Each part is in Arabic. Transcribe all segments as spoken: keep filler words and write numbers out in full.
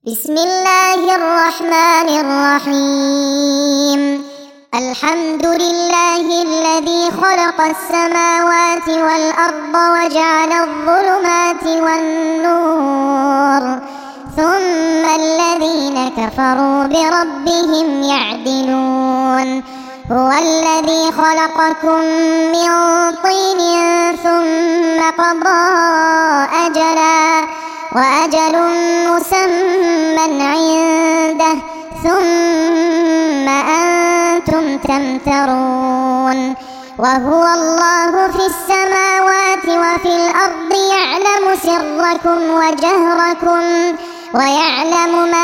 بسم الله الرحمن الرحيم. الحمد لله الذي خلق السماوات والأرض وجعل الظلمات والنور ثم الذين كفروا بربهم يعدلون. هو الذي خلقكم من طين ثم قضى أجلا وأجل مسمى عنده ثم أنتم تمترون. وهو الله في السماوات وفي الأرض يعلم سركم وجهركم ويعلم ما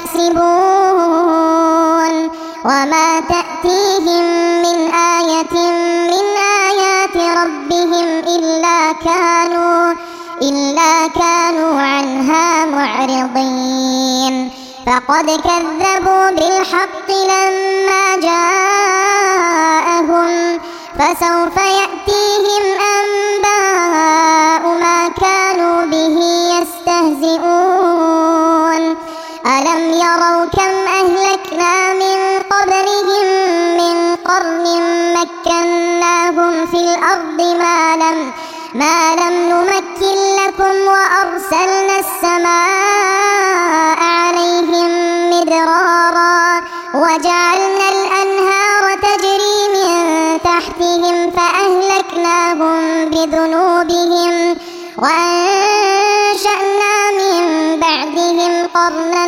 تكسبون وما تأتيهم من آية من آيات ربهم إلا كانوا إلا كانوا عنها معرضين. فقد كذبوا بالحق لما جاءهم فسوف يأتيهم أنباء ما كانوا به يستهزئون. ألم يروا كم أهلكنا من قبلهم من قرن مكناهم في الأرض ما لم ما لم نمكن لكم وأرسلنا السماء عليهم مدرارا وجعلنا الأنهار تجري من تحتهم فأهلكناهم بذنوبهم وأنشأنا من بعدهم قرنا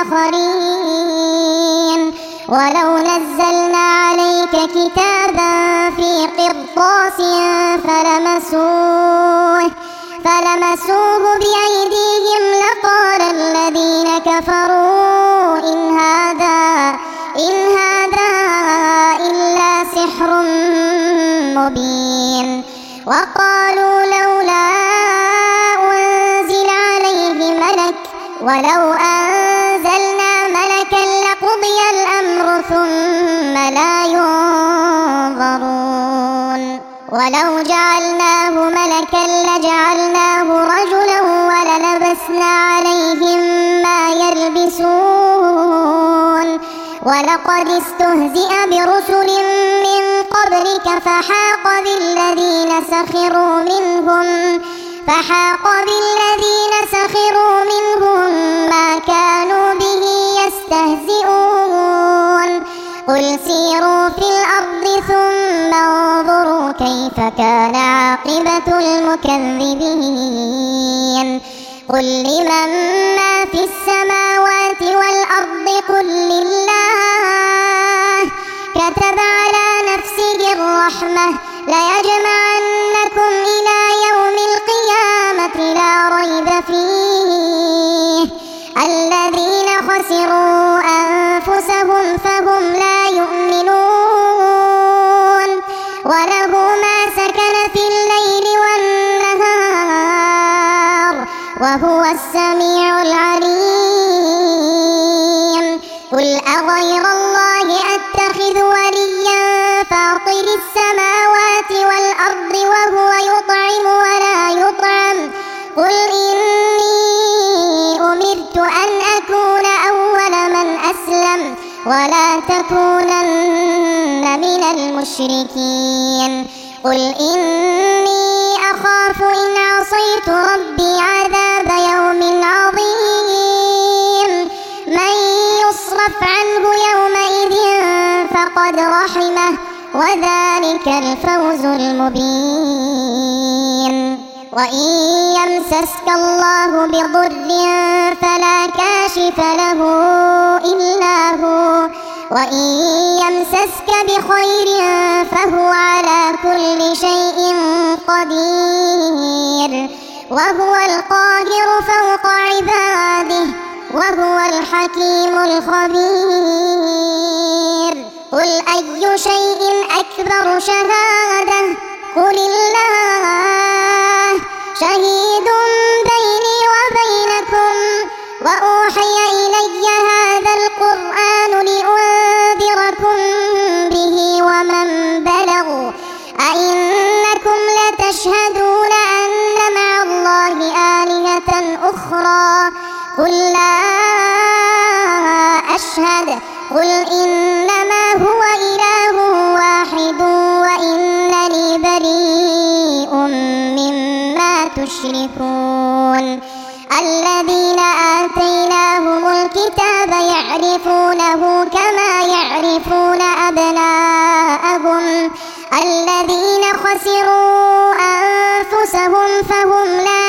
آخرين. ولو نزلنا عليك كتابا في قرطاس فلمسوه فلمسوه بأيديهم لقال الذين كفروا إن هذا إن هذا إلا سحر مبين. وقالوا لولا أنزل عليه ملك ولو أنزلنا ملكا لقضي الأمر ثم لا ينظرون. ولو جعلناه ملكا لجعلناه رجلا وللبسنا عليهم ما يلبسون. ولقد استهزئ برسل من قبلك فحاق بالذين سخروا منهم فحاق بالذين سخروا منهم ما كانوا به يستهزئون. قل سيروا في الأرض ثم انظروا كيف كان عاقبة المكذبين. قل لمن ما في السماوات والأرض قل لله كتب على نفسه الرحمة ليجمعنكم إلى يوم القيامة لا ريب فيه. الذين خسروا أنفسهم فهم لا يؤمنون. وله ما سكن في الليل والنهار وهو السميع العليم. قل أغير الله أتخذ وليا فاطر السماوات والأرض وهو يطعم ولا يطعم قل إني أمرت أن أكون أول من أسلم ولا تكونن من المشركين. قل إني أخاف إن عصيت ربي عذاب يوم عظيم. من يصرف عنه يومئذ فقد رحمه وذلك الفوز المبين. وإن يمسسك الله بضر فلا كاشف له إلا هو وإن يمسسك بخير فهو على كل شيء قدير. وهو القاهر فوق عباده وهو الحكيم الخبير. قل أي شيء أكبر شهادة قل الله شهيد بيني وبينكم وأوحي إلي هذا القرآن لأنذركم به ومن بلغ أئنكم لتشهدون أن مع الله آلهة أخرى قل لا أحد قل إنما هو إله واحد وإنني بريء مما تشركون الذين آتيناهم الكتاب يعرفونه كما يعرفون أبناءهم الذين خسروا أنفسهم فهم لا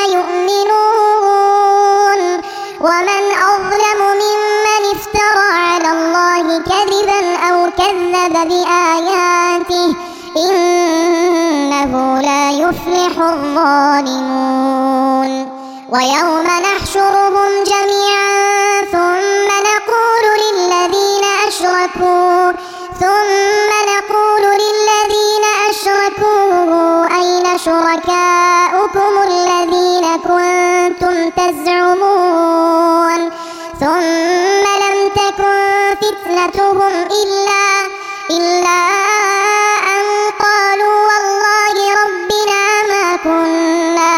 يؤمنون ومن أظلم ممن افترى على الله كذبا أو كذب بآياته إنه لا يفلح الظالمون ويوم نحشرهم جميعا ثم نقول للذين أشركوا ثم نقول للذين أشركوا أين شركاؤكم الذين كنتم تزعمون ثم لم تكن فتنتهم إلا إلا أن قالوا والله ربنا ما كنا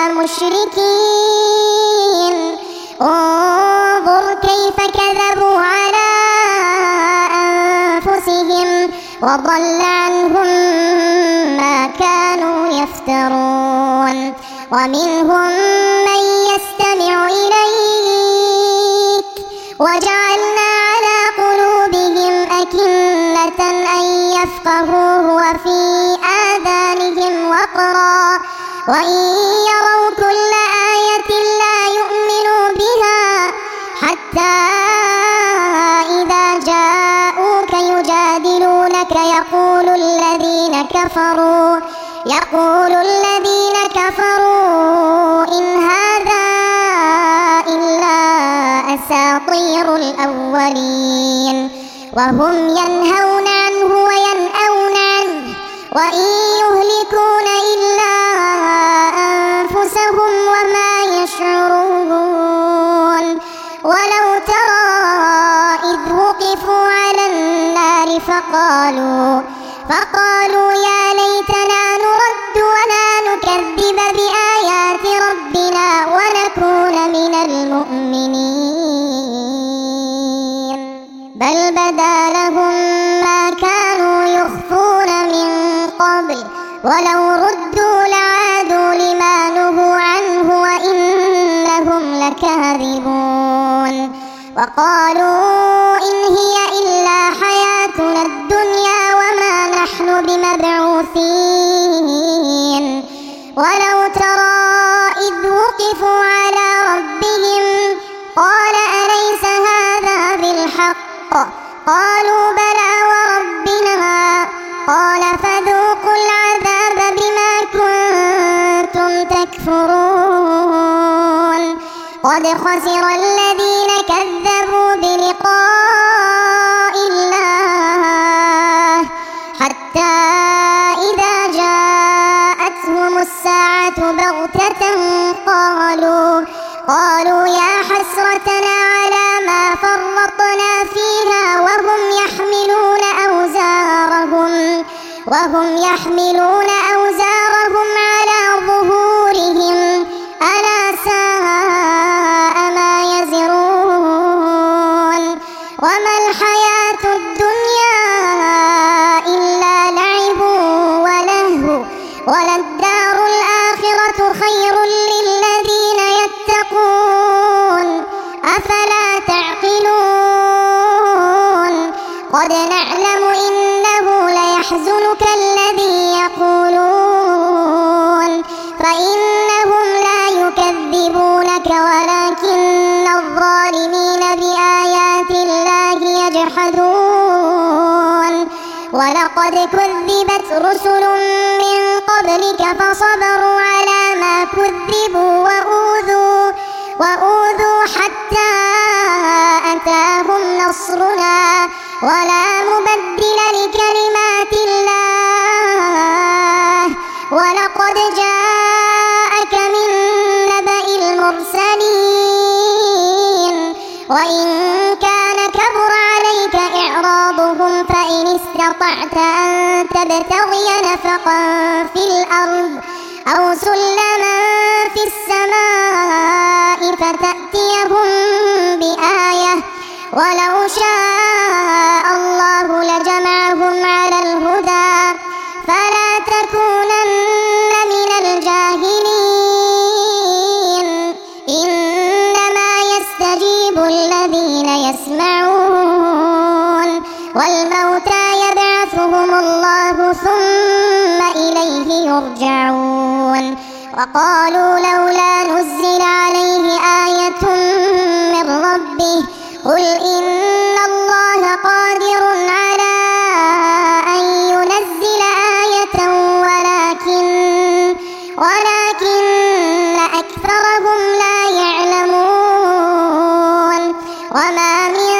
مشركين انظر كيف كذبوا على أنفسهم وضل عنهم ما كانوا يفترون ومنهم من يستمع إليك وجعلنا على قلوبهم أكنة أن يفقهوه وفي آذانهم وقرا وإن يروا كل آية لا يؤمنوا بها حتى إذا جاءوك يجادلونك يقول الذين كفروا يقول الذين كفروا إن هذا إلا أساطير الأولين وهم ينهون عنه وينأون عنه وإن يهلكون إلا أنفسهم وما يشعرون ولو ترى إذ وقفوا على النار فقالوا فقالوا يا ليتنا نرد ولا نكذب بآيات ربنا ونكون من المؤمنين بل بدا لهم ما كانوا يخفون من قبل ولو ردوا لعادوا لما نهوا عنه وإنهم لكاذبون وقالوا إن هي إلا حياتنا الدنيا وما نحن بمبعوثين ولو ترى إذ وقفوا على ربهم قال أليس هذا بالحق قالوا بلى وربنا قال فذوقوا العذاب بما كنتم تكفرون قد خسر الذين كذبوا بلقاء الله حتى إذا جاءتهم الساعة بغتة قالوا قالوا يا حسرتنا على ما فرطنا فيها وهم يحملون أوزارهم وهم يحملون أوزارهم على ظهورهم ألا ساء ما يزرون وما الحياة الدنيا إلا لعب ولهو وللدار الآخرة خير للذين يتقون أفلا تعقلون قد نعلم إنه ليحزنك الذي يقولون فإنهم لا يكذبونك ولكن الظالمين بآيات الله يجحدون ولقد كذبت رسل من قبلك فصبروا على ما كذبوا وأوذوا وأوذوا حتى أتاهم نصرنا ولا مبدل لكلمات الله ولقد جاءك من نبأ المرسلين وإن كان كبر عليك إعراضهم فإن استطعت أن تبتغي نفقا في الأرض أو سلما في السماء فتأتيهم بآية ولو شاء شاء الله لجمعهم على الهدى فلا تكونن من الجاهلين إنما يستجيب الذين يسمعون والموتى يبعثهم الله ثم إليه يرجعون وقالوا لولا نزل عليه آية من ربه قل إن الله قادر على أن ينزل آية ولكن ولكن أكثرهم لا يعلمون وما من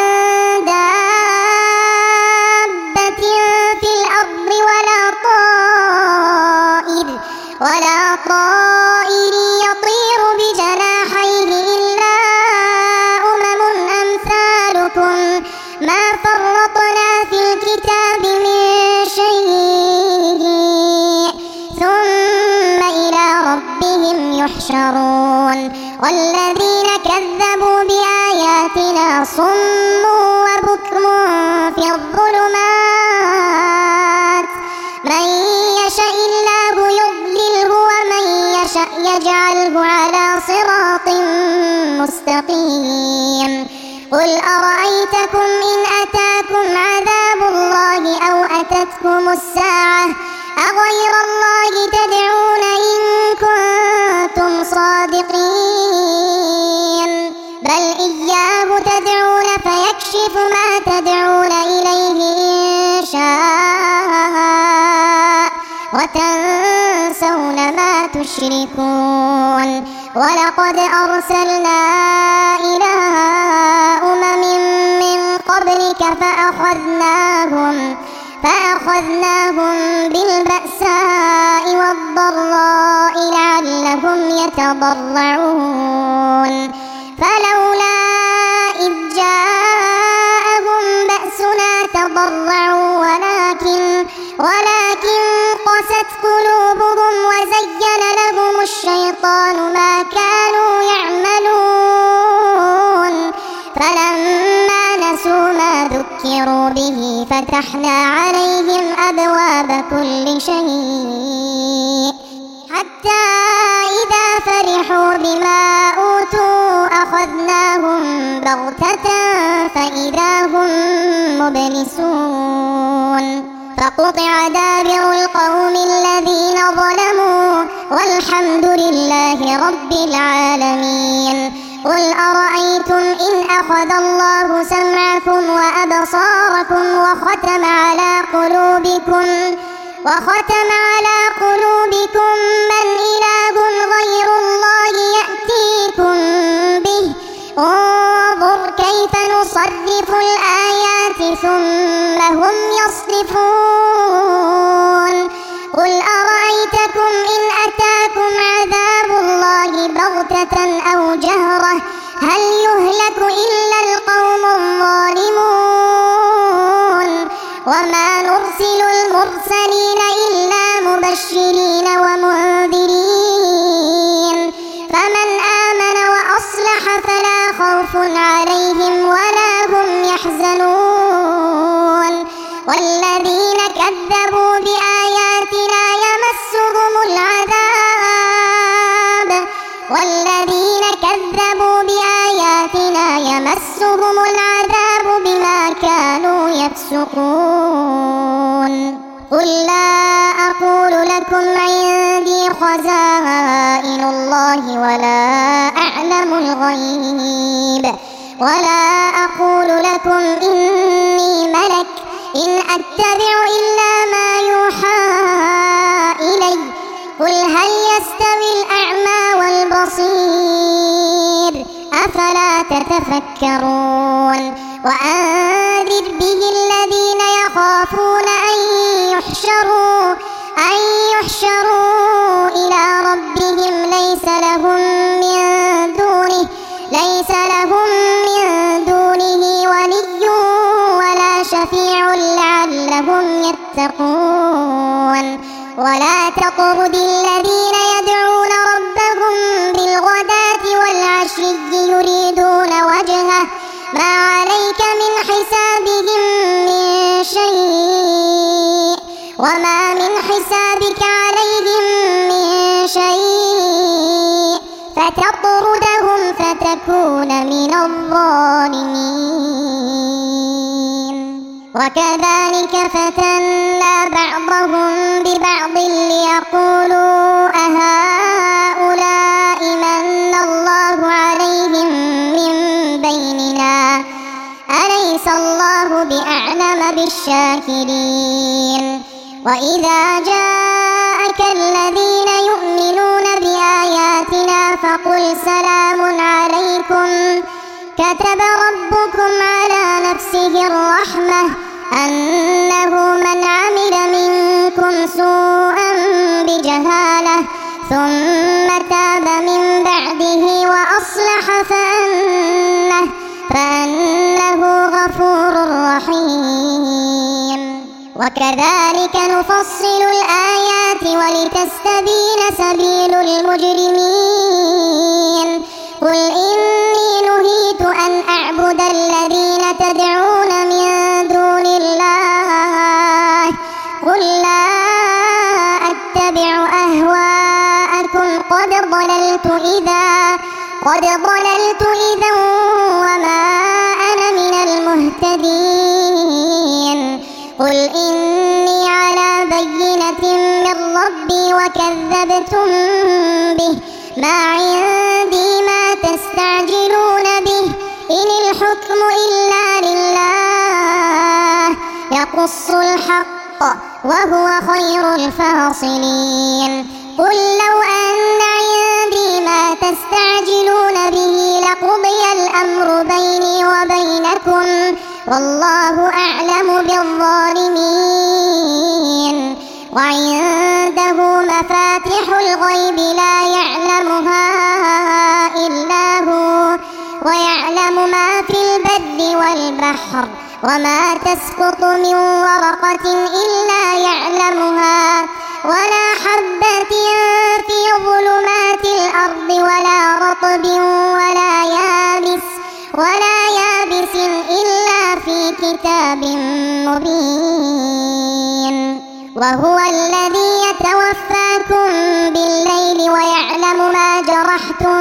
دابة في الأرض ولا طائر ولا طائر يطير بجناحيه إلا أمم أمثالكم ما فرطنا في الكتاب من شيء ثم إلى ربهم يحشرون والذين كذبوا بآياتنا صم وبكم في الظلمات من يشاء الله يضلله ومن يشاء يجعله على صراط مستقيم قل أرأيتكم إن أتاكم عذاب الله أو أتتكم الساعة أغير الله تدعون إن كنتم صادقين بل إياه تدعون فيكشف ما تدعون إليه إن شاء وتنسون ما تشركون ولقد أرسلنا إلى أمم من قبلك فأخذناهم فأخذناهم بالبأساء والضراء لعلهم يتضرعون فلولا إذ جاءهم بأسنا تضرعوا ولكن ولكن قست قلوبهم وزين لهم الشيطان ما كانوا يعملون فلما نسوا ما ذكروا به فتحنا عليهم أبواب كل شيء حتى إذا فرحوا بما أوتوا أخذناهم بغتة فإذا هم مبلسون فقطع دابر القوم الذين ظلموا والحمد لله رب العالمين قل أرأيتم إن أخذ الله سمعكم وأبصاركم وختم على قلوبكم وختم على قلوبكم من إله غير الله يأتيكم به انظر كيف نصرف الآيات ثم هم يصرفون قل أرأيتكم إن أتاكم عذاب الله بغتة أو جهرة هل يهلك إلا القوم الظالمون وما نرسل المرسلين إلا مبشرين ومنذرين فمن آمن وأصلح فلا خوف عليهم ولا هم يحزنون والذين كذبوا بآياتنا يمسهم العذاب والذين كذبوا بآياتنا يمسهم العذاب بما كانوا يفسقون قل لا أقول لكم عندي خزائن الله ولا أعلم الغيب ولا أقول لكم إني ملك إن أتبع إلا ما يوحى إلي قل هل يستوي الأعمى والبصير أفلا تتفكرون وأنذر به الذين يخافون أن يحشروا أن يحشروا إلى ربهم ليس لهم من دونه ليس لهم من دونه ولي ولا شفيع لعلهم يتقون ولا تطرد الذين يدعون ربهم بالغداة والعشي يريدون وجهه ما عليهم ذلك من حسابهم من شيء وما من حسابك عليهم من شيء فتطردهم فتكون من الظالمين. وكذلك فتنا بعضهم ببعض ليقولوا أهؤلاء من الله عليهم من بيننا أليس الله بأعلم بالشاكرين. وإذا جاءك الذين يؤمنون بآياتنا فقل سلام عليكم كتب ربكم على نفسه الرحمة أنه من عمل منكم سوءا بجهالة ثم تاب من بعده وأصلح فأنه, فأنه غفور رحيم. وكذلك نفصل الآيات ولتستبين سبيل المجرمين. قل إني نهيت أن أعبد الذين تدعون من دون الله قل لا أتبع أهواءكم قد ضللت إذا قد ضللت إذا وما أنا من المهتدين. قل إني على بينة من ربي وكذبتم به ما عندي ما تستعجلون به إن الحكم إلا لله يقص الحق وهو خير الفاصلين. قل لو أن عندي ما تستعجلون به لقضي الأمر بيني وبينكم والله أعلم بالظالمين. وعنده مفاتح الغيب لا يعلمها إلا هو ويعلم ما في البر والبحر وما تسقط من ورقة إلا يعلمها ولا حبة في ظلمات الأرض ولا رطب ولا يابس ولا يابس إلا في كتاب مبين. وهو الذي يتوفاكم بالليل ويعلم ما جرحتم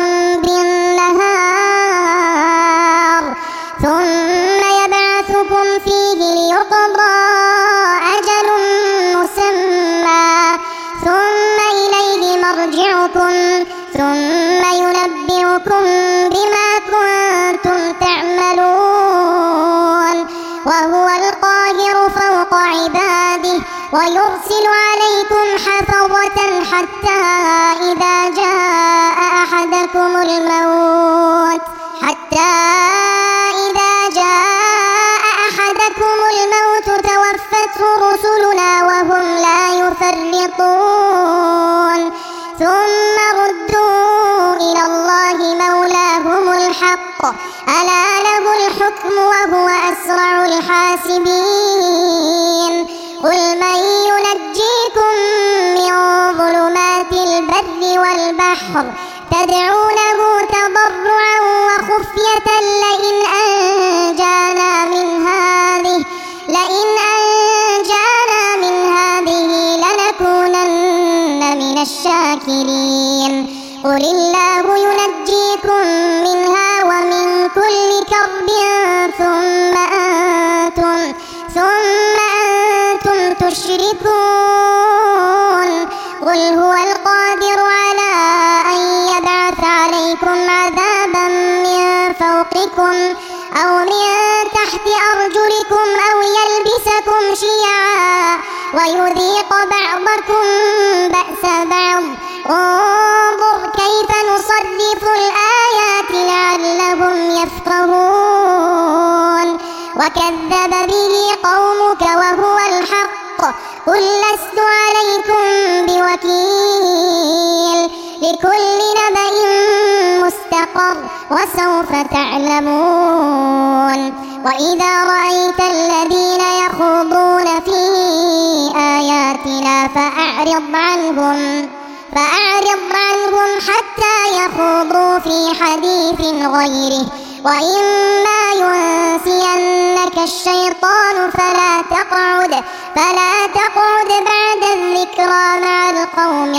بالنهار ثم يبعثكم فيه ليقضى أجل مسمى ثم إليه مرجعكم ثم ينبئكم بما كنتم تعملون. وهو القاهر فوق عباده ويرسل عليكم حفظة حتى إذا جاء أحدكم الموت حتى إذا جاء أحدكم الموت توفته رسلنا وهم لا يفرطون ثم ردوا إلى الله مولاهم الحق ألا له الحكم وهو أسرع الحاسبين. قل من ينجيكم من ظلمات البر والبحر تدعونه تضرعا وخفية لئن أنجانا من هذه لئن أنجانا من هذه لنكونن من الشاكرين. قل الله ينجيكم منها ومن كل كرب ثم أنتم ثم أنتم تشركون. قل هو القادر على أن يبعث عليكم عذابا من فوقكم أو من تحت أرجلكم أو يلبسكم شيعا ويذيق بعضكم بأس بعض. انظر كيف نصرف الآيات لعلهم يفقهون. وكذب به قومك وهو الحق قل لست عليكم بوكيل لكل نبأ مستقر وسوف تعلمون. وإذا رأيت الذين يخوضون في آياتنا فأعرض عنهم فأعرض عنهم حتى يخوضوا في حديث غيره وإما ينسين الشيطان فلا تقعد فلا تقعد بعد الذكرى مع القوم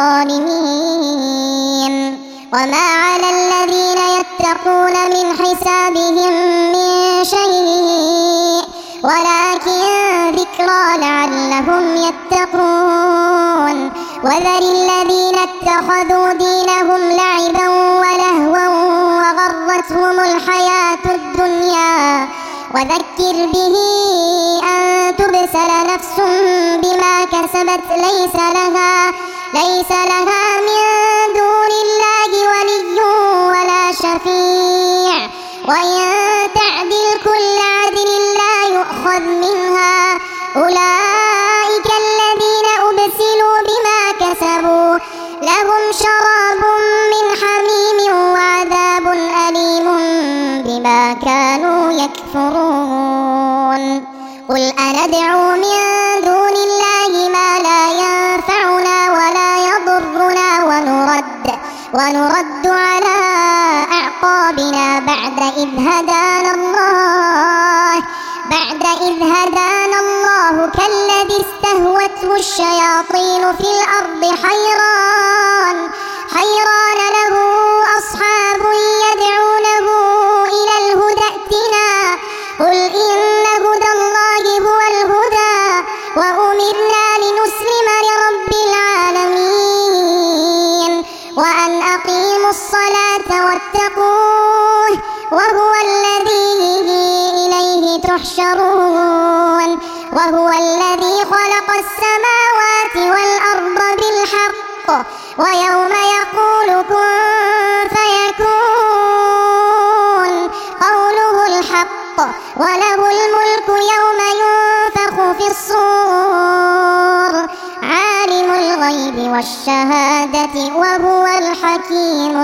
الظالمين. وما على الذين يتقون من حسابهم من شيء ولكن ذكرى لعلهم يتقون. وذر الذين اتخذوا دينهم لعبا ولهوا وغرتهم الحياة الدنيا وذكر به أن تبسل نفس بما كسبت ليس لها ليس لها من دون الله ولي ولا شفيع وإن تعدل كل عدل لا يؤخذ منها. أولئك الذين أبسلوا بما كسبوا لهم شراب من حميم وعذاب أليم بما كانوا يكفرون. قل أندعو من دون الله ما لا ينفعنا ولا يضرنا ونرد ونرد على أعقابنا بعد إذ هدانا الله بعد إذ هدانا الله كالذي استهوته الشياطين في الأرض حيران حيران له أصحاب يدعونه إلى الهدى ائتنا قل إن هدى الله هو الهدى وأمرنا لنسلم لرب العالمين وأن أقيموا الصلاة واتقوه وهو الذي إليه تحشرون. وهو الذي خلق السماوات والأرض بالحق ويوم يقول كن فيكون قوله الحق وله الملك يوم ينفخ في الصور عالم الغيب والشهادة وهو الحكيم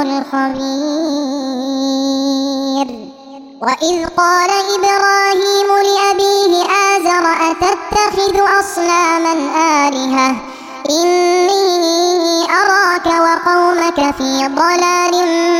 الخبير. وإذ قال إبراهيم لأبيه آزر أتتخذ أصناما آلهة إني أراك وقومك في ضلال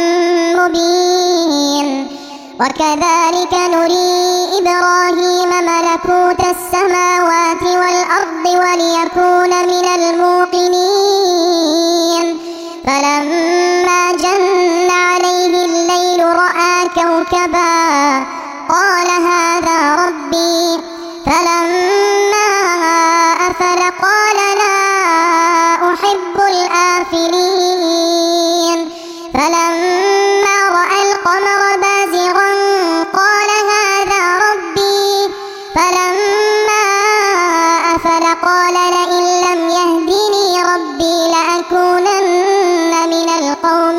مبين. وكذلك نري إبراهيم ملكوت السماوات والأرض وليكون من الموقنين. فلما جن عليه الليل رأى كوكبا قال هذا ربي فلما أفل قال لا أحب الآفلين. فلما رأى القمر بازغا قال هذا ربي فلما أفل قال لئن لم يهدني ربي لأكونن من القوم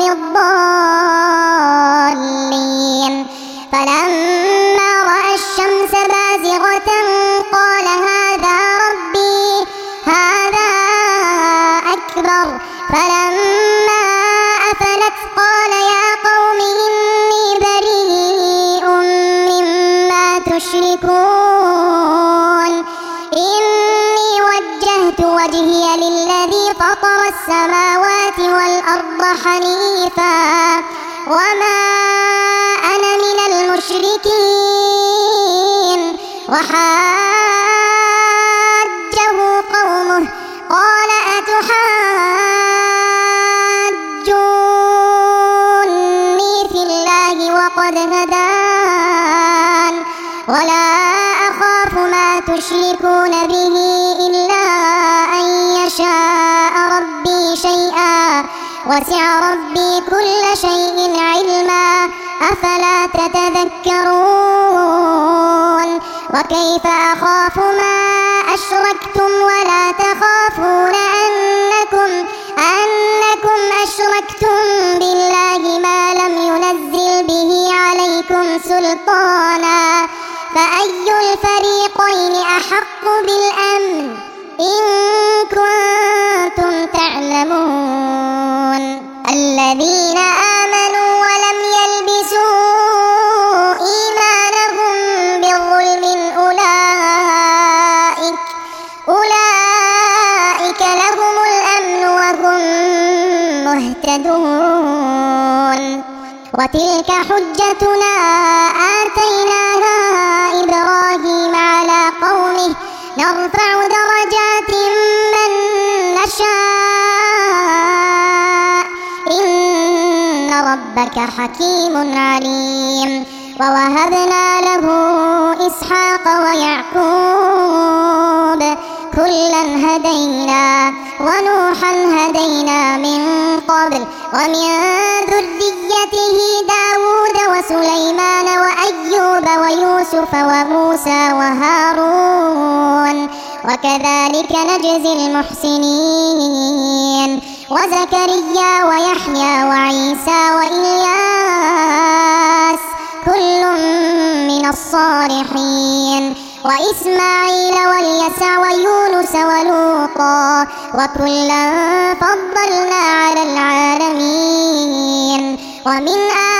الضالين. فلما رأى الشمس بازغة قال هذا ربي هذا أكبر. فلما أفلت قال يا قوم إني بريء مما تشركون إني وجهت وجهي للذي فطر السماوات والأرض حنيفا وما أنا من المشركين. وحاجه قومه قال أتحاجوني في الله وقد هدان ولا أخاف ما تشركون به إلا أن يشاء ربي شيئا وسع ربي كل شيء علما أفلا تتذكرون. وكيف أخاف ما أشركتم ولا تخافون أنكم أنكم أشركتم بالله ما لم ينزل به عليكم سلطانا فأي الفريقين أحق بالأمن إن كنتم تعلمون. الذين آمنوا ولم يلبسوا إيمانهم بظلم أولئك أولئك لهم الأمن وهم مهتدون. وتلك حجتنا آتيناها إبراهيم نرفع درجات من نشاء إن ربك حكيم عليم ووهبنا له إسحاق ويعقوب كلا هدينا ونوحا هدينا من قبل ومن ذريته داود وسليمان وأيوب ويوسف وموسى وهارون وكذلك نجزي المحسنين وزكريا ويحيى وعيسى وإلياس كل من الصالحين وإسماعيل واليسع ويونس ولوطا وكلا فضلنا على العالمين ومن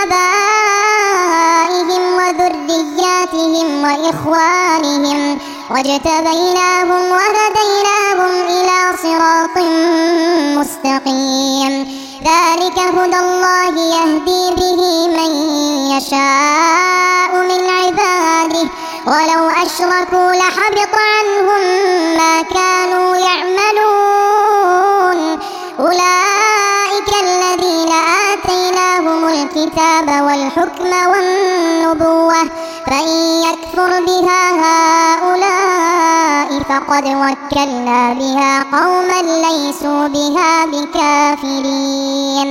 آبائهم وذرياتهم وإخوانهم واجتبيناهم وهديناهم إلى صراط مستقيم ذلك هدى الله يهدي به من يشاء من عباده ولو أشركوا لحبط عنهم ما كانوا يعملون أولئك الذين آتيناهم الكتاب والحكم والنبوة فإن يكفر بها هؤلاء فقد وكلنا بها قوما ليسوا بها بكافرين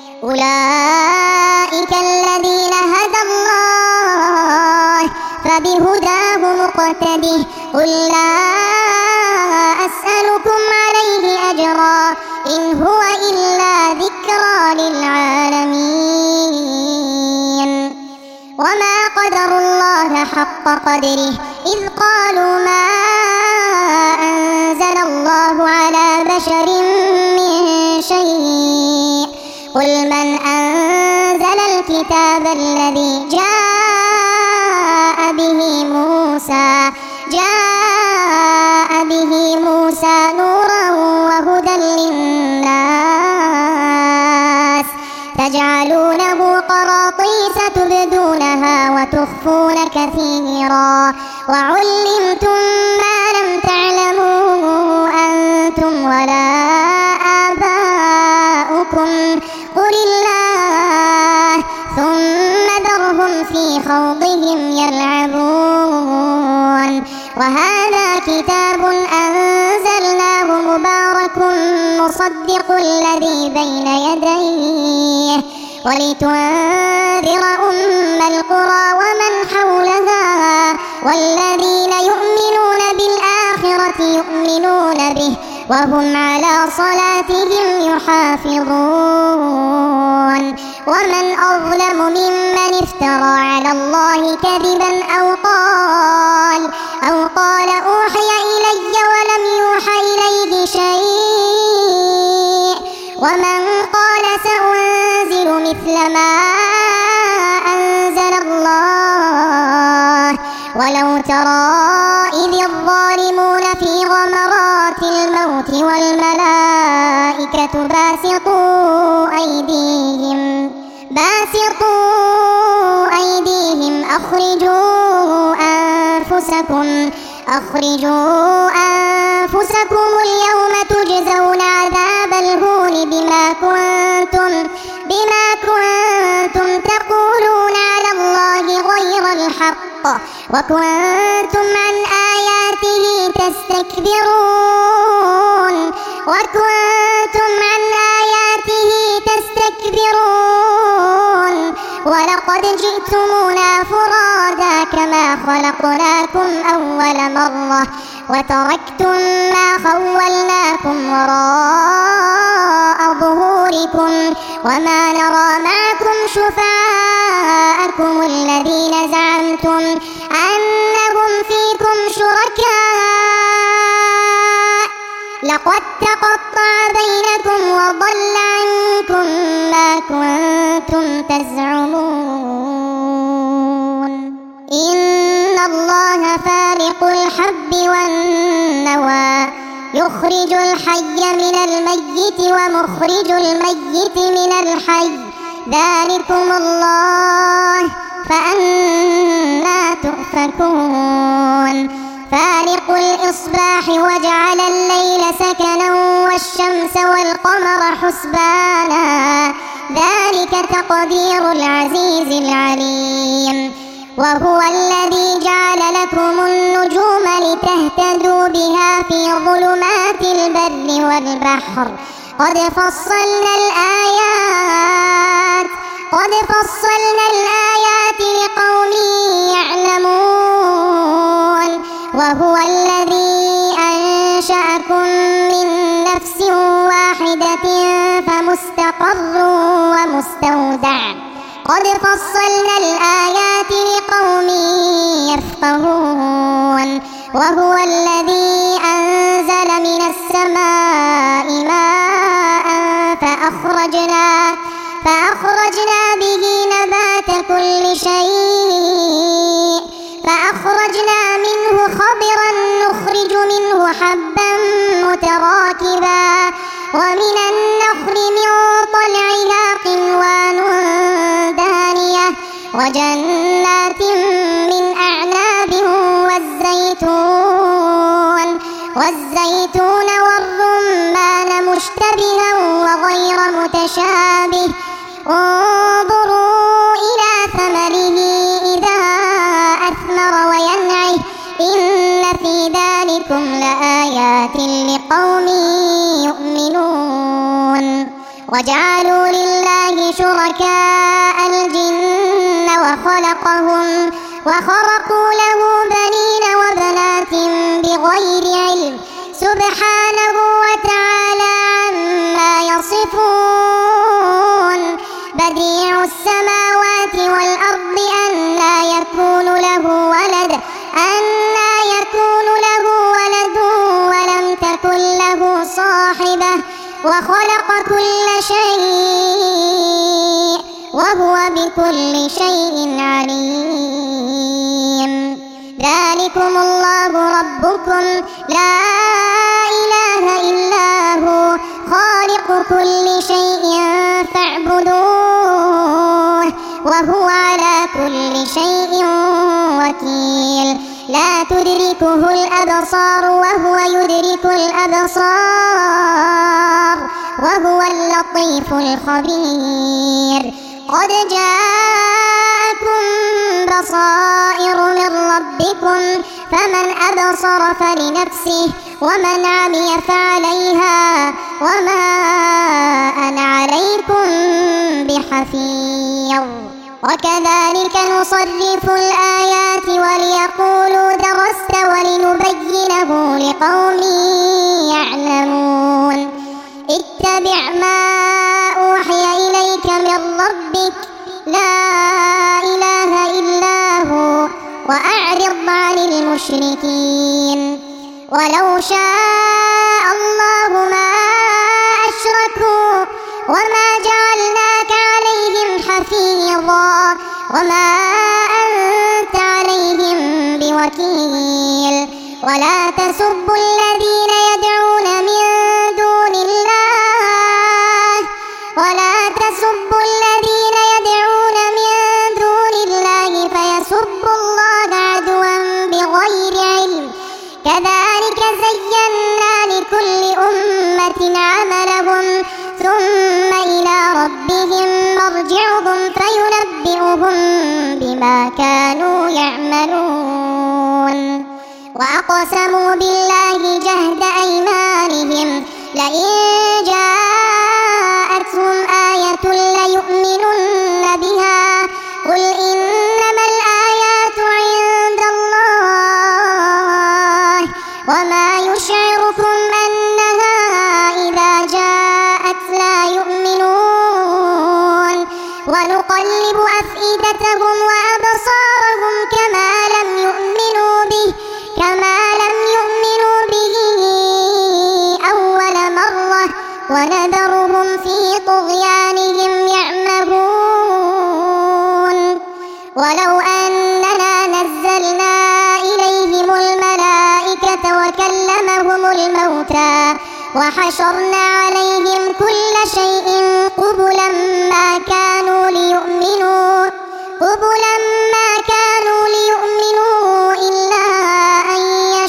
أولئك الذين هدى الله فبهداه مقتده قل لا أسألكم عليه أجرا إن هو إلا ذكرى للعالمين وما قدروا الله حق قدره إذ قالوا ما أنزل الله على بشر من شيء قل من أنزل الكتاب الذي جاء به موسى جاء به موسى نورا وهدى للناس تجعلونه قراطيس تبدونها وتخفون كثيرا وعلمتم ما لم تعلموا أنتم ولا آباؤكم قل الله ثم ذرهم في خوضهم يلعبون وهذا كتاب أنزلناه مبارك مصدق الذي بين يديه ولتنذر أم القرى ومن حولها والذين يؤمنون بالآخرة يؤمنون به وهم على صلاتهم يحافظون ومن أظلم ممن افترى على الله كذبا أو قال أو قال أوحي إلي ولم يوحى إليه شيء ومن قال سأنزل مثل ما أنزل الله ولو ترى إذ الظالمون في غمرات الموت والملائكة باسطوا أيديهم باسطوا أيديهم أخرجوا أنفسكم أخرجوا أنفسكم اليوم تجزون عذاب الهون بما كنتم بما كنتم تقولون على الله غير الحق وكنتم عن آياته تستكبرون وكنتم عن آياته تستكبرون ولقد جئتمونا فرادا كما خلقناكم أول مرة وتركتم ما خولناكم وراء ظهوركم وما نرى معكم شفعاءكم الذين زعمتم أنهم فيكم شركاء لقد تقطع بينكم وضل عنكم ما كنتم تزعمون إن الله فالق الحب والنوى يخرج الحي من الميت ومخرج الميت من الحي ذلكم الله فأنى تؤفكون فالق الإصباح وجعل الليل سكنا والشمس والقمر حسبانا ذلك تقدير العزيز العليم وهو الذي جعل لكم النجوم لتهتدوا بها في ظلمات البر والبحر قد فصلنا الآيات قد فصلنا الآيات لقوم يعلمون وهو الذي أنشأكم من نفس واحدة فمستقر ومستودع قد فصلنا الآيات لقوم يفقهون وهو الذي أنزل من السماء ماء فأخرجنا فأخرجنا به نبات كل شيء فأخرجنا منه خضرا نخرج منه حبا متراكبا ومن النخل من طلعها قنوان دانية وجنات من أعناب والزيتون والزيتون والرمان مشتبها وغير متشابه انظروا إلى ثمره إذا أثمر وينعه إن في ذلكم لآيات لقوم يؤمنون وجعلوا لله شركاء الجن وخلقهم وخرقوا له بنين وبنات بغير علم سبحانه وتعالى عما يصفون بديع السماوات والأرض أنى يكون له ولد أنى يكون له ولد ولم تكن له صاحبة وخلق كل شيء وهو بكل شيء عليم ذلكم الله ربكم لا إله إلا هو خالق كل شيء فاعبدوه وهو على كل شيء وكيل لا تدركه الأبصار وهو يدرك الأبصار وهو اللطيف الخبير قد جاءكم بصائر من ربكم فمن أبصر فلنفسه ومن عمي فعليها وما أنا عليكم بحفيظ وكذلك نصرف الآيات وليقولوا درست ولنبينه لقوم يعلمون اتبع ما أوحي إليك من ربك لا إله إلا هو وأعرض عن المشركين ولو شاء الله ما أشركوا وما جعلناك عليهم حفيظا وما أنت عليهم بوكيل ولا تسبوا الذين يدعون من دون الله ولا تسبوا الذين يدعون من دون الله فيسبوا الله عدوا بغير علم كذلك زينا لكل أمة عملهم ثم إلى ربهم مرجعهم فينبئهم بما كانوا يعملون وأقسموا بالله جهد أيمانهم لئن جاءتهم آية ليؤمنن بها قل إنما الآيات عند الله وما يشعركم أنها إذا جاءت لا يؤمنون ونقلب أفئدتهم وأبصارهم كما لم يؤمنوا به كما لم يؤمنوا به أول مرة ونذرهم في طغيانهم يعمهون ولو أننا نزلنا إليهم الملائكة وكلمهم الموتى وحشرنا عليهم كل شيء قبلا ما كانوا ليؤمنوا قبلا ما كانوا ليؤمنوا إلا أن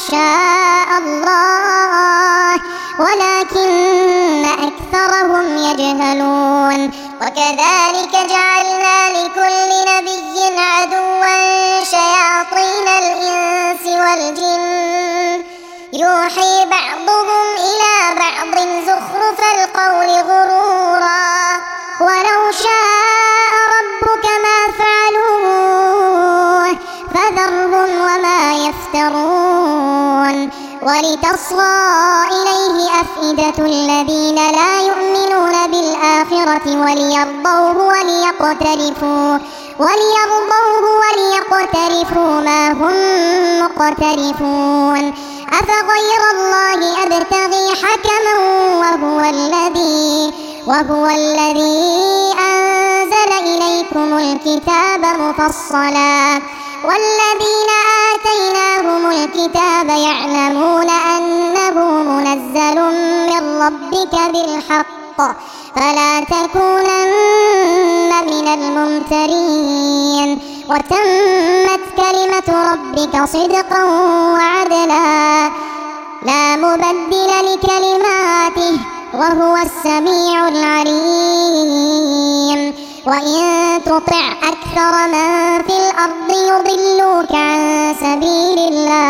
ولكن أكثرهم يجهلون وكذلك جعلنا لكل نبي عدوا شياطين الإنس والجن يوحي بعضهم إلى بعض زخرف القول غرورا ولو شاء ربك ما فعلوه فذرهم وما يفترون ولتصغى إليه أفئدة الذين لا يؤمنون بالآخرة وليرضوه وليقترفوا وليرضوه وليقترفوا ما هم مقترفون أفغير الله أبتغي حكما وهو الذي وهو الذي أنزل إليكم الكتاب مفصلا والذين آتيناهم الكتاب يعلمون أنه منزل من ربك بالحق فلا تكونن من الممترين وتمت كلمة ربك صدقا وعدلا لا مبدل لكلماته وهو السميع العليم وإن تطع أكثر من في الأرض يضلوك عن سبيل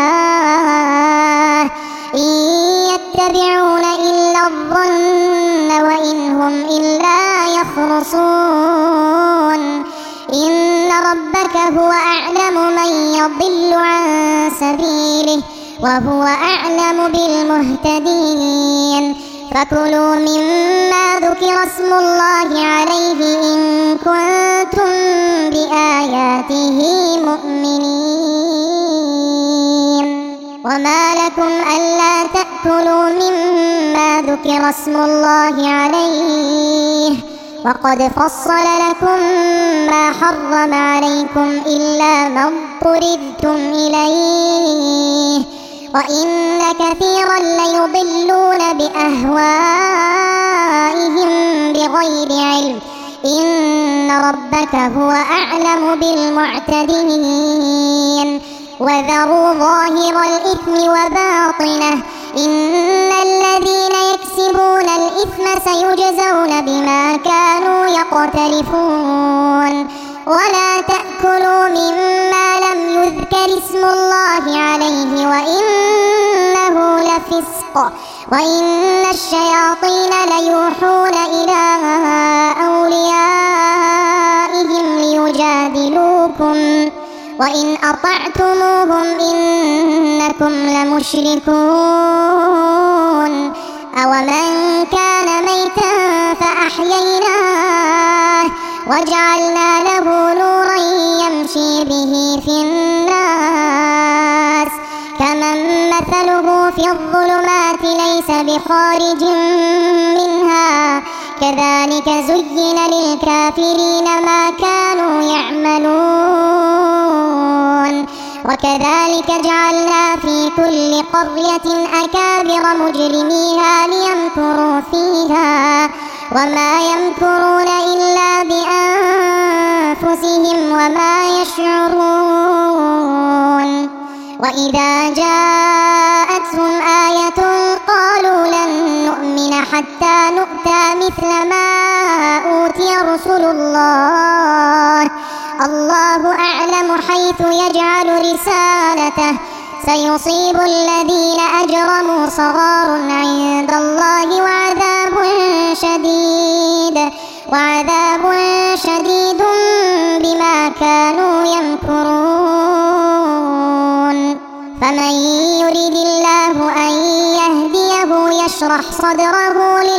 الله إن يتبعون إلا الظن وإن هم إلا يخرصون إن ربك هو أعلم من يضل عن سبيله وهو أعلم بالمهتدين فكلوا مما ذكر اسم الله عليه إن كنتم بآياته مؤمنين وما لكم ألا تأكلوا مما ذكر اسم الله عليه وقد فصل لكم ما حرم عليكم إلا ما اضطررتم إليه وإن كثيرا ليضلون بأهوائهم بغير علم إن ربك هو أعلم بالمعتدين وذروا ظاهر الإثم وباطنه إن الذين يكسبون الإثم سيجزون بما كانوا يقترفون ولا تأكلوا مما لم يذكر اسم الله عليه وإنه لفسق وإن الشياطين ليوحون إلى أوليائهم ليجادلوكم وإن أطعتموهم إنكم لمشركون أومن كان ميتا فأحييناه وجعلنا له نورا يمشي به في الناس كمن مثله في الظلمات ليس بخارج منها كذلك زين للكافرين ما كانوا يعملون وكذلك جعلنا في كل قرية أكابر مجرميها ليمكروا فيها وما يمكرون إلا بأنفسهم وما يشعرون وإذا جاءتهم آية قالوا لن نؤمن حتى نؤتى مثل ما أوتي رسل الله الله أعلم حيث يجعل رسالته سيصيب الذين أجرموا صغار عند الله وعذاب شديد وعذاب شديد بما كانوا يمكرون فمن يريد الله أن يهديه يشرح صدره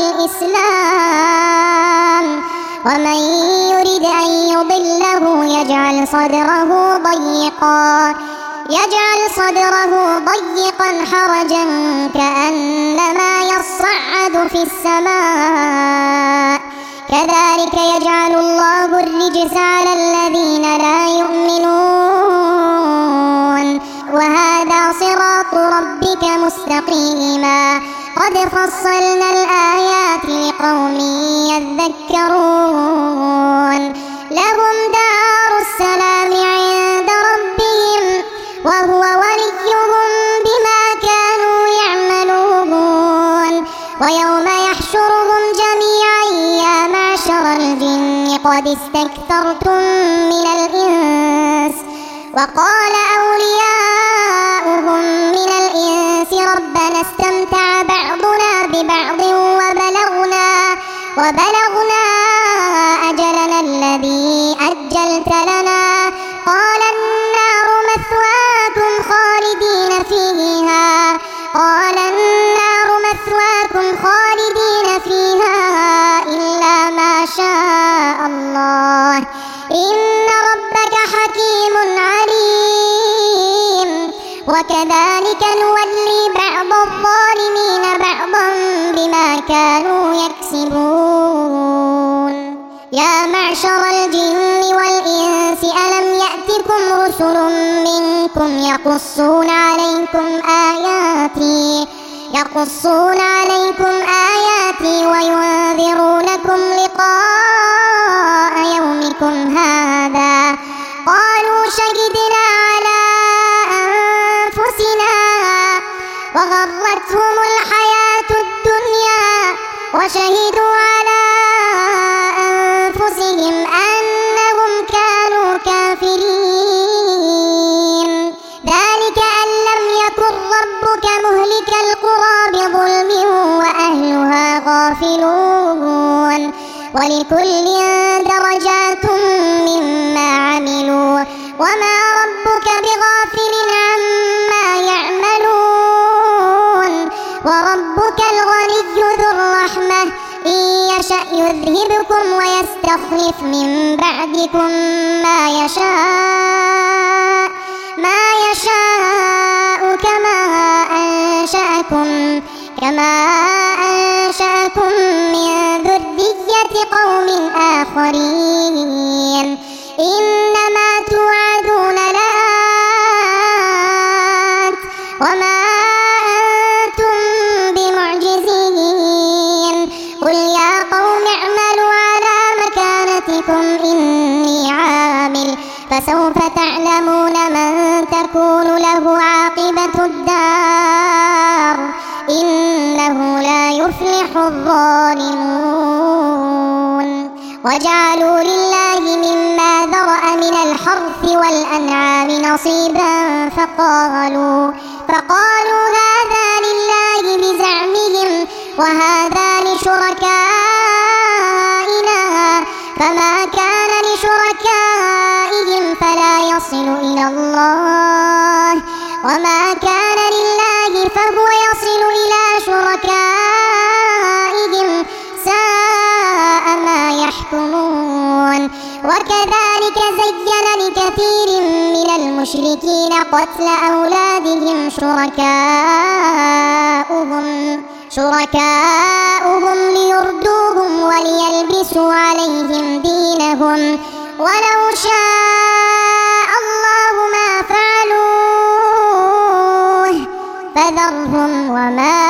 للإسلام ومن يريد أن يضله يجعل صدره ضيقا يجعل صدره ضيقا حرجا كأنما يصعد في السماء كذلك يجعل الله الرجس على الذين لا يؤمنون وهذا صراط ربك مستقيما قد فصلنا الآيات لقوم يذكرون لهم دار السلام عند ربهم وهو وليهم بما كانوا يعملون قد استكثرتم من الإنس. وقال أولياؤهم من الإنس ربنا استمتع بعضنا ببعض وبلغنا, وبلغنا أجلنا الذي أجلت لنا قال النار مثواكم خالدين فيها قال النار مثواكم خالدين فيها إلا ما شاء الله إن ربك حكيم عليم. وكذلك نولي بعض الظالمين بعضا بما كانوا يكسبون. يا معشر الجن والإنس ألم يأتكم رسل منكم يقصون عليكم آياتي يقصون عليكم آياتي وينذرونكم لقاء يومكم هذا قالوا شهدنا على أنفسنا وغرتهم الحياة الدنيا وشهدوا على أنفسهم أنهم كانوا كافرين. ذلك أن لم يكن ربك مهلك القرى بظلم وأهلها غافلون. ولكل درجات مما عملوا وما ربك بغافل عما يعملون. وربك الغني ذو الرحمة إن يشأ يذهبكم ويستخلف من بعدكم ما يشاء ما يشاء كما أنشأكم كما أنشأكم من ذرية قوم آخرين. إنما توعدون لآت وما أنتم بمعجزين. قل يا قوم اعملوا على مكانتكم إني عامل فسوف تعلمون من تكون له عاقبة الدار إنه لا يفلح الظالمون. وجعلوا لله مما ذرأ من الحرث والأنعام نصيبا فقالوا فقالوا هذا لله بزعمهم وهذا لشركائنا فما كان لشركائهم فلا يصل إلى الله وما كان لله فهو يصل إلى شركائهم ساء ما يحكمون. وكذلك زين لكثير من المشركين قتل أولادهم شركاؤهم شركاؤهم ليردوهم وليلبسوا عليهم دينهم ولو شاء الله ما فعلوه فذرهم وما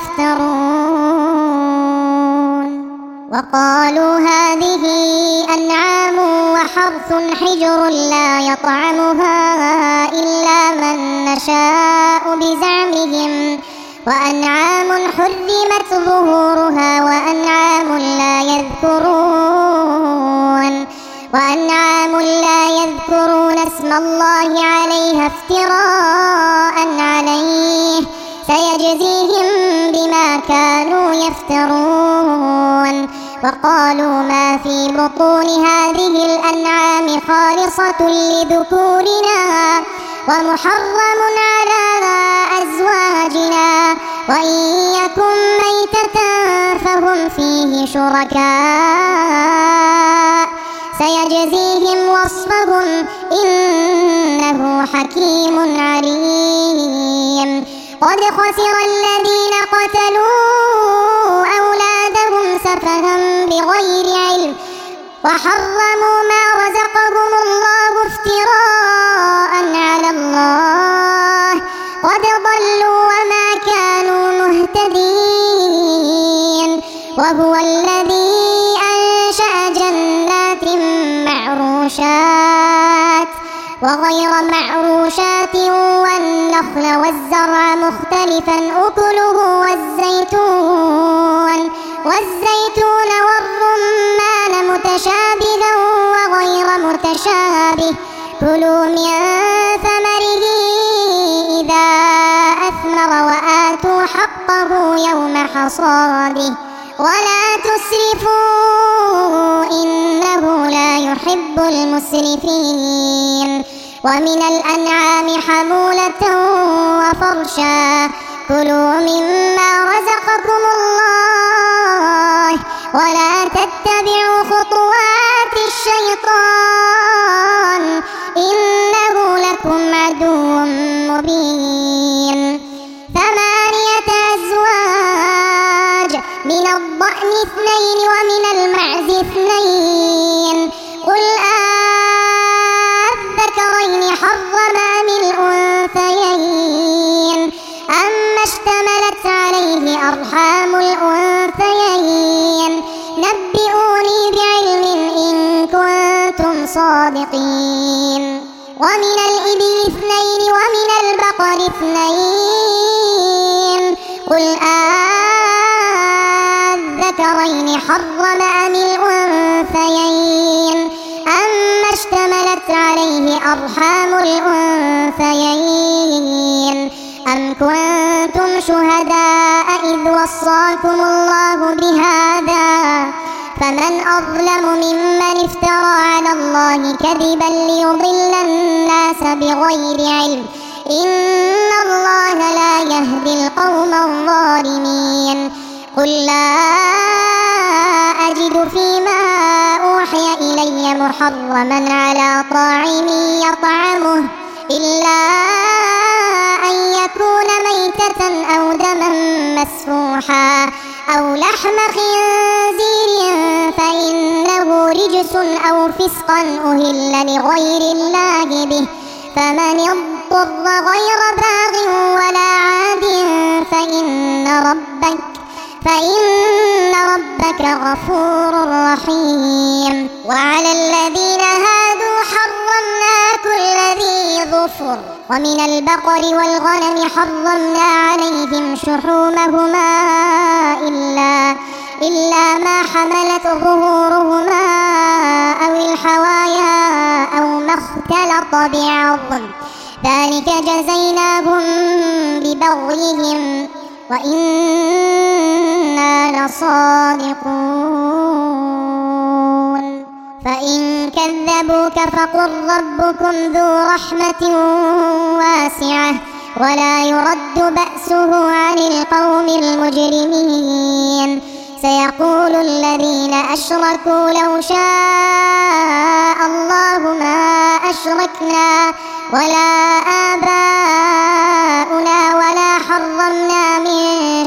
يفترون. وقالوا هذه أنعام وحرث حجر لا يطعمها إلا من نشاء بزعمهم وأنعام حرمت ظهورها وأنعام لا يذكرون وأنعام لا يذكرون اسم الله عليها افتراء عليه سيجزيهم بما كانوا يفترون. وقالوا ما في بطون هذه الأنعام خالصة لذكورنا ومحرم على أزواجنا وإن يكن ميتة فهم فيه شركاء سيجزيهم وصفهم إنه حكيم عليم. قد خسر الذين قتلوا أولادهم سفها بغير علم وحرموا ما رزقهم الله افتراء على الله قد ضلوا وما كانوا مهتدين. وهو الذي أنشأ جنات معروشات وغير معروشات والنخل والزرع مختلفا أكله والزيتون والزيتون والرمان متشابها وغير متشابه كلوا من ثمره إذا أثمر وآتوا حقه يوم حصاده ولا تسرفوا إنه لا يحب المسرفين ومن الأنعام حمولة وفرشا كلوا مما رزقكم الله ولا تتبعوا خطوات الشيطان إنه لكم عدو مبين ثمانية أزواج من الضأن اثنين ومن المعز اثنين قل أذكرين حرم أم الأنثيين أما اشتملت عليه أرحام الأنثيين نبئوني بعلم إن كنتم صادقين ومن الإبل اثنين ومن البقر اثنين قل أذكرين حرم أم الأنثيين أما اشتملت عليه أرحام الأنثيين أم كنتم شهداء إذ وصاكم الله بهذا فمن أظلم ممن افترى على الله كذبا ليضل الناس بغير علم إن الله لا يهدي القوم الظالمين قل لا أجد فيما أوحي إلي محرما على طاعم يطعمه إلا أن يكون ميتة أو دما مسفوحا أو لحم خنزير فإنه رجس أو فسقا أهل لغير الله به فمن اضطر غير باغ ولا عاد فإن ربك فإن ربك غفور رحيم وعلى الذين هادوا حرمنا كل ذي ظفر ومن البقر والغنم حرمنا عليهم شحومهما إلا إلا ما حملت ظهورهما أو الحوايا أو ما اختلط بعظم ذلك جزيناهم ببغيهم وإنا لصادقون فإن كذبوك فقل ربكم ذو رحمة واسعة ولا يرد بأسه عن القوم المجرمين سيقول الذين أشركوا لو شاء الله ما أشركنا ولا آباؤنا ولا حرمنا من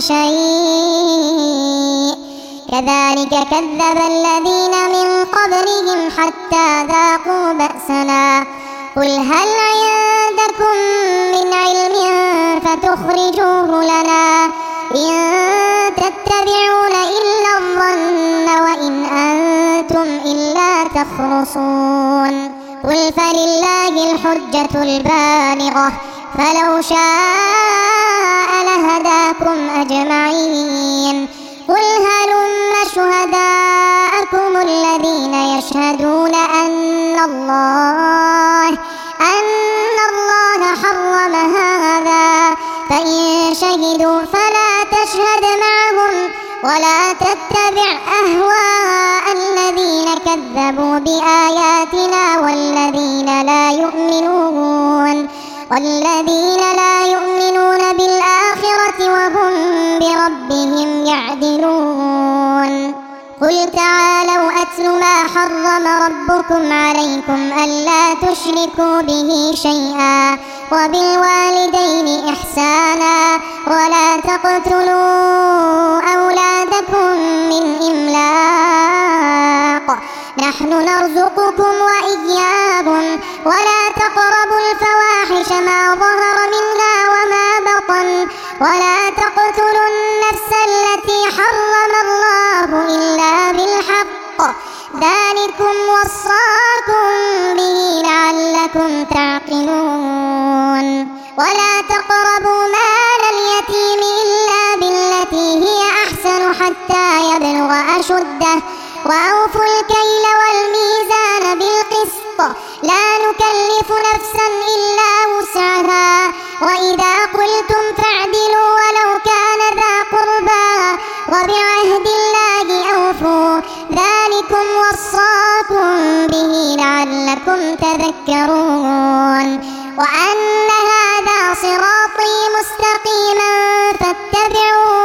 شيء كذلك كذب الذين من قبلهم حتى ذاقوا بأسنا قل هل عندكم من علم فتخرجوه لنا إن تتبعون إلا الظن وإن أنتم إلا تخرصون قل فلله الحجة البالغة فلو شاء لهداكم أجمعين قل هلم شهداءكم الذين يشهدون أن الله أن الله حرم هذا فإن شهدوا فلا تشهد معهم ولا تتبع أهواء الذين كذبوا بآياتنا والذين لا يؤمنون والذين لا يؤمنون بالآخرة وهم بربهم يعدلون قل تعالوا أتل ما حرم ربكم عليكم ألا تشركوا به شيئا وبالوالدين إحسانا ولا تقتلوا أولادكم من إملاق نحن نرزقكم وإياهم ولا تقربوا الفواحش ما ظهر منها وما بطن ولا تقتلوا النفس التي حرم الله إلا بالحق ذلكم وصاكم به لعلكم تعقلون ولا تقربوا مال اليتيم إلا بالتي هي أحسن حتى يبلغ أشده وأوفوا الكيل والميزان بالقسط لا نكلف نفسا إلا وسعها وإذا قلتم فاعدلوا ولو كان ذا قربى وبعهد الله أوفوا ذلكم وصاكم به لعلكم تذكرون وأن هذا صراطي مستقيما فاتبعوه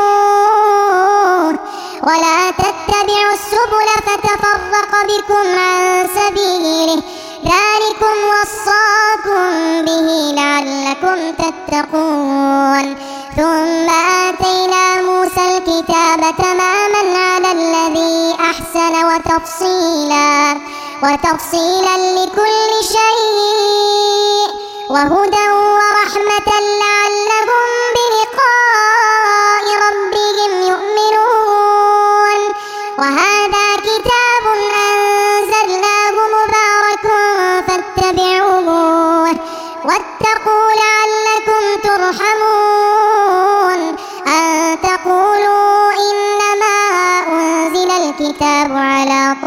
ولا تتبعوا السبل فتفرق بكم عن سبيله ذلكم وصاكم به لعلكم تتقون ثم آتينا موسى الكتاب تماما على الذي أحسن وتفصيلا وتفصيلا لكل شيء وهدى ورحمة لعلهم بلقاء ربهم يؤمنون وهذا كتاب أنزلناه مبارك فاتبعوه واتقوا لعلكم ترحمون أن تقولوا إنما أنزل الكتاب على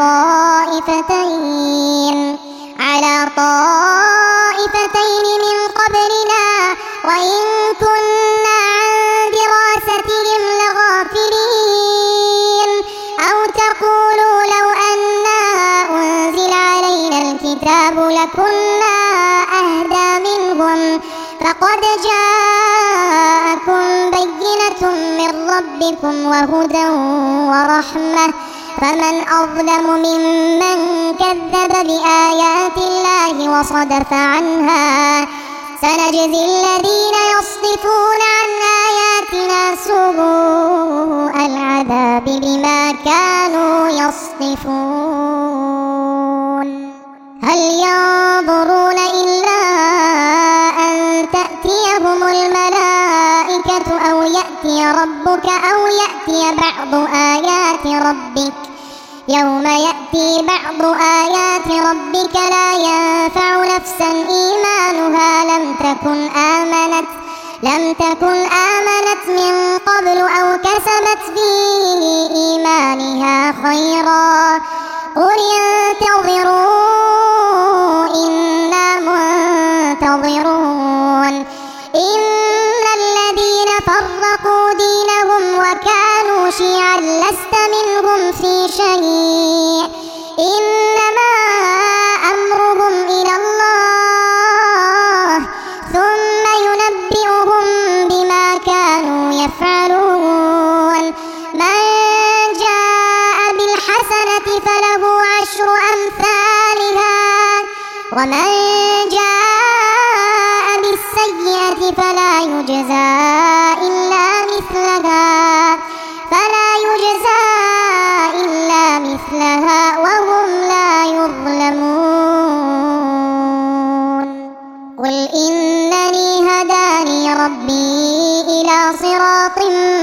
طائفتين على طائفتين من قبلنا وإن كنا عن دراستهم لغافلين أو تقولوا لو أنا أنزل علينا الكتاب لكنا أهدى منهم فقد جاءكم بينة من ربكم وهدى ورحمة فمن أظلم ممن كذب بآيات الله وصدف عنها سنجزي الذين يصدفون عن آياتنا سوء العذاب بما كانوا يصدفون هل ينظرون إلا أن تأتيهم الملائكة أو يأتي ربك أو يأتي بعض آيات ربك يوم يأتي بعض آيات ربك لا ينفع نفسا إيمانها لم تكن آمنت لم تكن آمنت من قبل أو كسبت في إيمانها خيرا قل انتظروا إنا منتظرون إن الذين فرقوا دينهم وكانوا شيعا لست منهم في شيء إنما أمرهم إلى الله ثم ينبئهم بما كانوا يفعلون من جاء بالحسنة فله عشر أمثالها ومن جاء بالسيئة فلا يجزى إلا مثلها فلا يجزى إلا مثلها وهم لا يظلمون قل إنني هداني ربي إلى صراط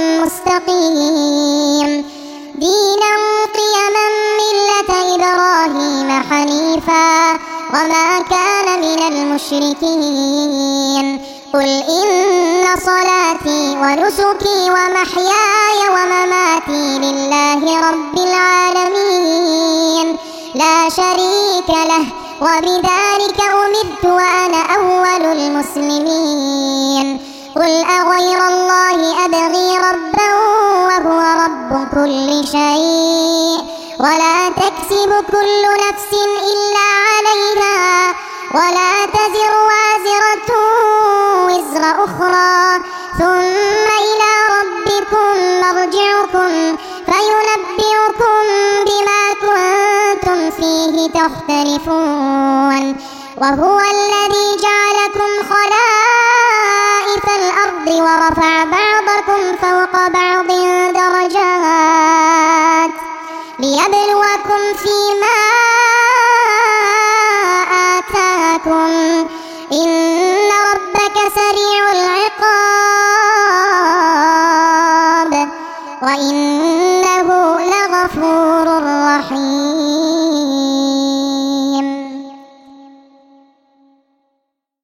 مستقيم دينا قيما ملة إبراهيم حنيفا وما كان من المشركين قل إن صلاتي ونسكي ومحياي ومماتي لله رب العالمين لا شريك له وبذلك أمرت وأنا أول المسلمين قل أغير الله أبغي ربا وهو رب كل شيء ولا تكسب كل نفس إلا عليها ولا تزر وازرة وزر أخرى ثم إلى ربكم مرجعكم فينبئكم بما كنتم فيه تختلفون وهو الذي جعلكم خلائف الأرض ورفع بعضكم فوق بعض درجات ليبلوكم فيما آتاكم إن ربك سريع العقاب وإن